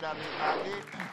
Dan tadi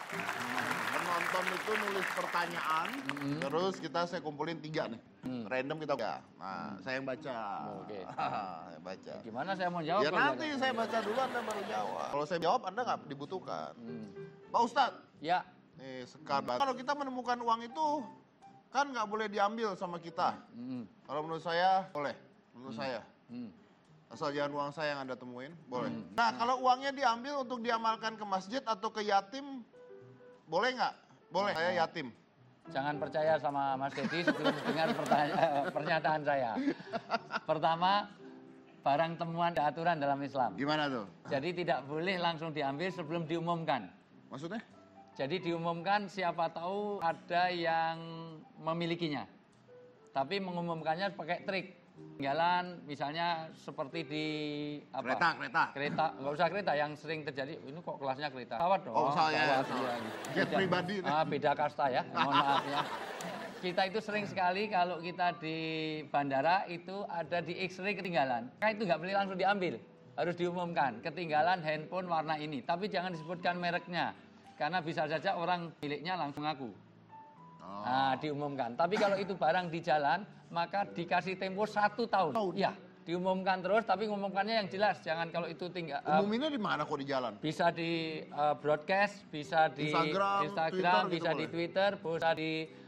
penonton itu nulis pertanyaan, terus saya kumpulin 3 nih. Random kita baca. Nah, saya yang baca. Oke. Saya baca. Gimana saya mau jawab? Ya nanti saya baca dulu, Anda baru jawab. Kalau saya jawab, Anda nggak dibutuhkan. Pak Ustadz. Ya. Nih, sekarang kalau kita menemukan uang itu, kan nggak boleh diambil sama kita. Kalau menurut saya, boleh. Menurut saya. Asal jangan uang saya yang Anda temuin, boleh. Nah, kalau uangnya diambil untuk diamalkan ke masjid atau ke yatim, boleh nggak? Boleh, saya yatim. Jangan percaya sama Mas Dedi sebelum dengar pernyataan saya. Pertama, barang temuan ada aturan dalam Islam. Gimana tuh? Jadi tidak boleh langsung diambil sebelum diumumkan. Maksudnya? Jadi diumumkan siapa tahu ada yang memilikinya. Tapi mengumumkannya pakai trik. Tinggalan misalnya seperti di apa? Kereta, nggak usah kereta yang sering terjadi. Ini kok kelasnya kereta? Pesawat dong. Oh, saya. Jet pribadi. Beda kasta ya. Mohon maaf ya. Kita itu sering sekali kalau kita di bandara itu ada di X-ray ketinggalan. Nah, itu nggak boleh langsung diambil. Harus diumumkan ketinggalan handphone warna ini. Tapi jangan disebutkan mereknya. Karena bisa saja orang miliknya langsung ngaku. Nah, diumumkan. Tapi kalau itu barang di jalan, maka dikasih tempo 1 tahun. Ya, diumumkan terus, tapi ngumumkannya yang jelas. Jangan kalau itu tinggal. Umuminnya di mana kok di jalan? Bisa di broadcast, bisa di Instagram, Twitter, bisa gitu di Twitter, bisa di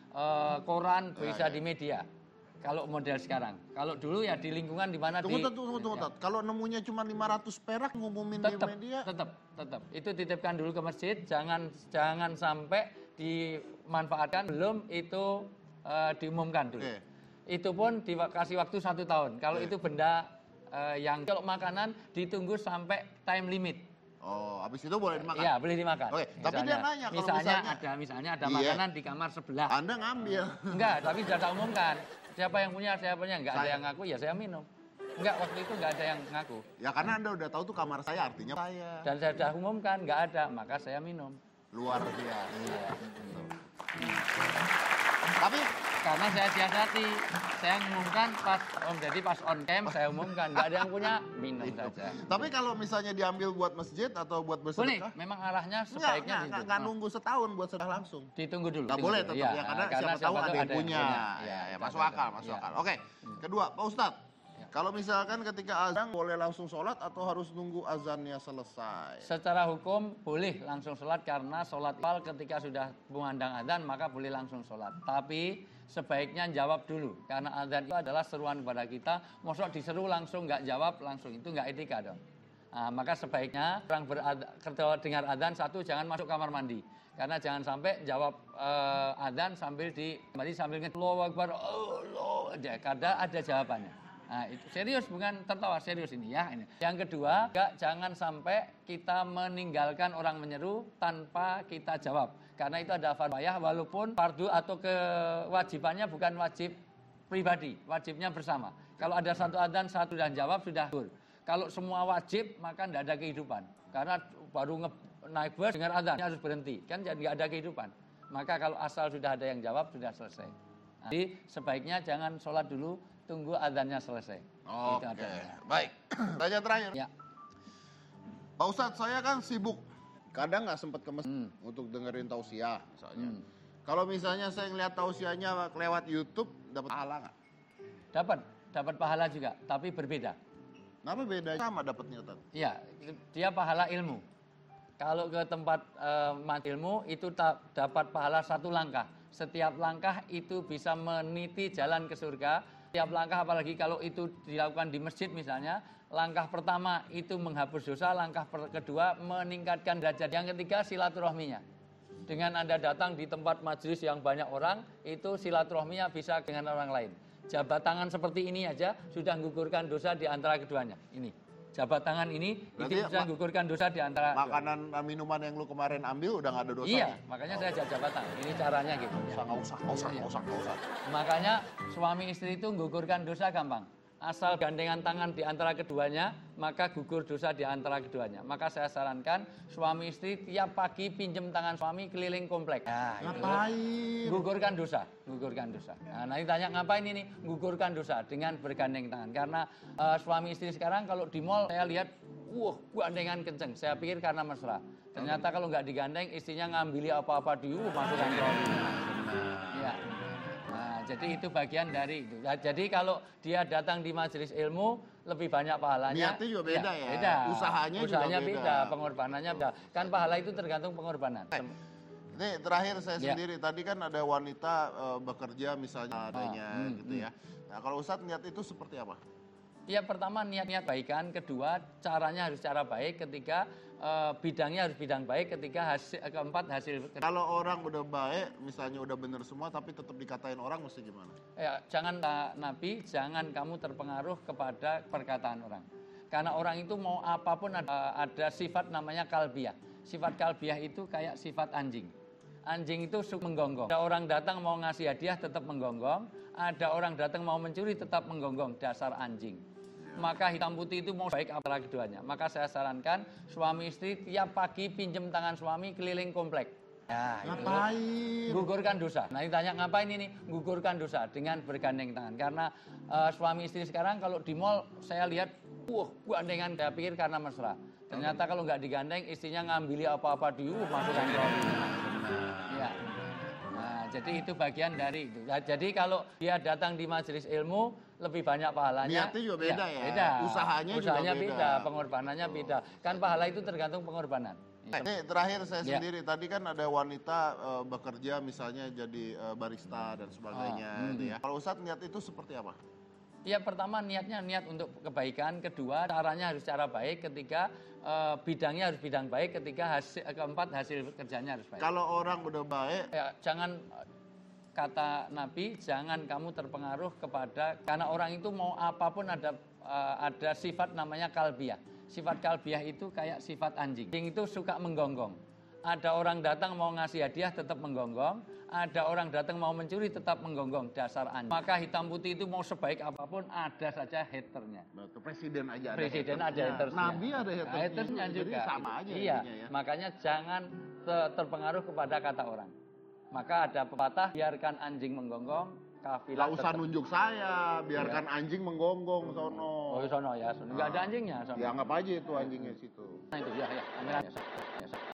koran, bisa di media. Kalau model sekarang. Kalau dulu ya di lingkungan di mana Tunggu. Kalau nemunya cuma 500 perak ngumumin di media? Tetap. Itu titipkan dulu ke masjid, jangan sampai dimanfaatkan belum itu diumumkan dulu. Okay. Itu pun dikasih waktu 1 tahun. Kalau itu benda yang kalau makanan ditunggu sampai time limit. Oh, habis itu boleh dimakan? Iya, boleh dimakan. Oke, tapi dia nanya kalau misalnya ada makanan di kamar sebelah. Anda ngambil. Enggak, tapi sudah saya umumkan. Siapa yang punya, enggak ada yang ngaku, ya saya minum. Enggak, waktu itu enggak ada yang ngaku. Ya karena Anda udah tahu tuh kamar saya, artinya saya. Dan saya sudah umumkan, enggak ada, maka saya minum. Luar biasa. Iya. Tapi karena saya siasati, saya umumkan jadi pas on cam saya umumkan, nggak ada yang punya, minum saja. Tapi kalau misalnya diambil buat masjid atau buat bersedekah? Boleh, memang arahnya sebaiknya nggak nunggu setahun buat sedekah langsung. Ditunggu dulu. Nggak boleh tetap ya, karena siapa tahu ada yang punya. Ya, masuk akal. Oke, kedua Pak Ustadz. Kalau misalkan ketika azan boleh langsung sholat atau harus nunggu azannya selesai? Secara hukum boleh langsung sholat karena sholat awal ketika sudah mengandang azan maka boleh langsung sholat. Tapi sebaiknya jawab dulu karena azan itu adalah seruan kepada kita. Maksud diseru langsung nggak jawab langsung itu nggak etika dong. Nah, maka sebaiknya orang dengar azan satu jangan masuk kamar mandi. Karena jangan sampai jawab azan sambil Allahu Akbar, kadang ada jawabannya. Nah, itu serius, bukan tertawa, serius ini ya. Yang kedua, jangan sampai kita meninggalkan orang menyeru tanpa kita jawab. Karena itu ada fardhu walaupun fardu atau kewajibannya bukan wajib pribadi, wajibnya bersama. Kalau ada satu adzan, satu dan jawab sudah full. Kalau semua wajib, maka tidak ada kehidupan. Karena baru naik bus dengar adzan harus berhenti, kan jadi nggak ada kehidupan. Maka kalau asal sudah ada yang jawab, sudah selesai. Nah, jadi sebaiknya jangan sholat dulu, tunggu adzannya selesai. Oke, baik. Tanya terakhir. Ya. Pak Ustadz, saya kan sibuk. Kadang nggak sempat ke masjid untuk dengerin tausiah misalnya. Kalau misalnya saya ngeliat tausiahnya lewat YouTube, dapat pahala nggak? Dapat pahala juga, tapi berbeda. Kenapa bedanya? Sama dapatnya, Ustadz? Iya, dia pahala ilmu. Kalau ke tempat ilmu itu dapat pahala 1 langkah. Setiap langkah itu bisa meniti jalan ke surga. Setiap langkah apalagi kalau itu dilakukan di masjid misalnya, langkah pertama itu menghapus dosa, langkah kedua meningkatkan derajat, yang ketiga silaturahminya. Dengan Anda datang di tempat majelis yang banyak orang, itu silaturahminya bisa dengan orang lain. Jabat tangan seperti ini aja sudah menggugurkan dosa di antara keduanya. Ini. Jabat tangan ini berarti itu bisa menggugurkan dosa di antara makanan minuman yang lu kemarin ambil udah nggak ada dosa. Iya, makanya saya jabat tangan. Ini caranya gitu. Nggak usah. Makanya suami istri itu menggugurkan dosa gampang. asal gandengan tangan di antara keduanya, maka gugur dosa di antara keduanya. Maka saya sarankan suami istri tiap pagi pinjem tangan suami keliling komplek. Nah, Ngapain? gugurkan dosa, gugurkan dosa. Nah, nanti tanya ngapain ini? Gugurkan dosa dengan bergandeng tangan. Karena suami istri sekarang kalau di mall saya lihat, gandengan kenceng. Saya pikir karena mesra. Ternyata kalau nggak digandeng, istrinya ngambil apa-apa di masukkan trolley. Ya. Nah, jadi itu bagian dari itu. Nah, jadi kalau dia datang di majelis ilmu lebih banyak pahalanya. Niatnya juga beda ya? Beda. Usahanya juga beda. beda, pengorbanannya beda. Kan pahala itu tergantung pengorbanan. Ini terakhir saya sendiri, tadi kan ada wanita bekerja misalnya adanya gitu ya. Nah kalau Ustadz niat itu seperti apa? Ya pertama niat-niat baikan, kedua caranya harus cara baik, ketiga bidangnya harus bidang baik, ketiga keempat hasil. Kalau orang udah baik, misalnya udah bener semua tapi tetap dikatain orang mesti gimana? Ya, jangan Nabi, jangan kamu terpengaruh kepada perkataan orang. Karena orang itu mau apapun ada sifat namanya kalbiah. Sifat kalbiah itu kayak sifat anjing. Anjing itu suka menggonggong. Ada orang datang mau ngasih hadiah tetap menggonggong. Ada orang datang mau mencuri tetap menggonggong. Dasar anjing. Maka hitam putih itu mau baik antara keduanya. Maka saya sarankan suami istri tiap pagi pinjem tangan suami keliling komplek. Ya, Ngapain? Gugurkan dosa. Nanti tanya ngapain ini? Gugurkan dosa dengan bergandeng tangan. Karena suami istri sekarang kalau di mall saya lihat, gandengan. Saya pikir karena mesra. Ternyata kalau nggak digandeng, istrinya ngambil apa-apa di masukkan trolley. Ya. Nah, jadi itu bagian dari itu. Nah, jadi kalau dia datang di majelis ilmu lebih banyak pahalanya. Niatnya juga beda ya? Beda. Usahanya juga beda, pengorbanannya beda. Kan pahala itu tergantung pengorbanan. Ini terakhir saya sendiri, tadi kan ada wanita bekerja misalnya jadi barista dan sebagainya gitu ya. Kalau Ustadz niat itu seperti apa? Ya pertama niatnya niat untuk kebaikan, kedua caranya harus cara baik, ketiga bidangnya harus bidang baik, ketiga keempat hasil kerjanya harus baik. Kalau orang udah baik, ya jangan, kata Nabi, jangan kamu terpengaruh kepada, karena orang itu mau apapun ada sifat namanya kalbiah. Sifat kalbiah itu kayak sifat anjing. Anjing itu suka menggonggong. Ada orang datang mau ngasih hadiah tetap menggonggong. Ada orang datang mau mencuri tetap menggonggong. Dasar anjing. Maka hitam putih itu mau sebaik apapun ada saja haternya. Betul, presiden aja ada Presiden ada hatersnya. Nabi ada hatersnya juga. Jadi sama aja. Iya, ya. makanya jangan terpengaruh kepada kata orang. Maka ada pepatah, biarkan anjing menggonggong, kafilah Gak usah nunjuk saya, biarkan anjing menggonggong sono. Oh, sono ya, sono. Nggak ada anjingnya, sono. Ya anggap aja itu anjingnya situ. Nah, itu ya.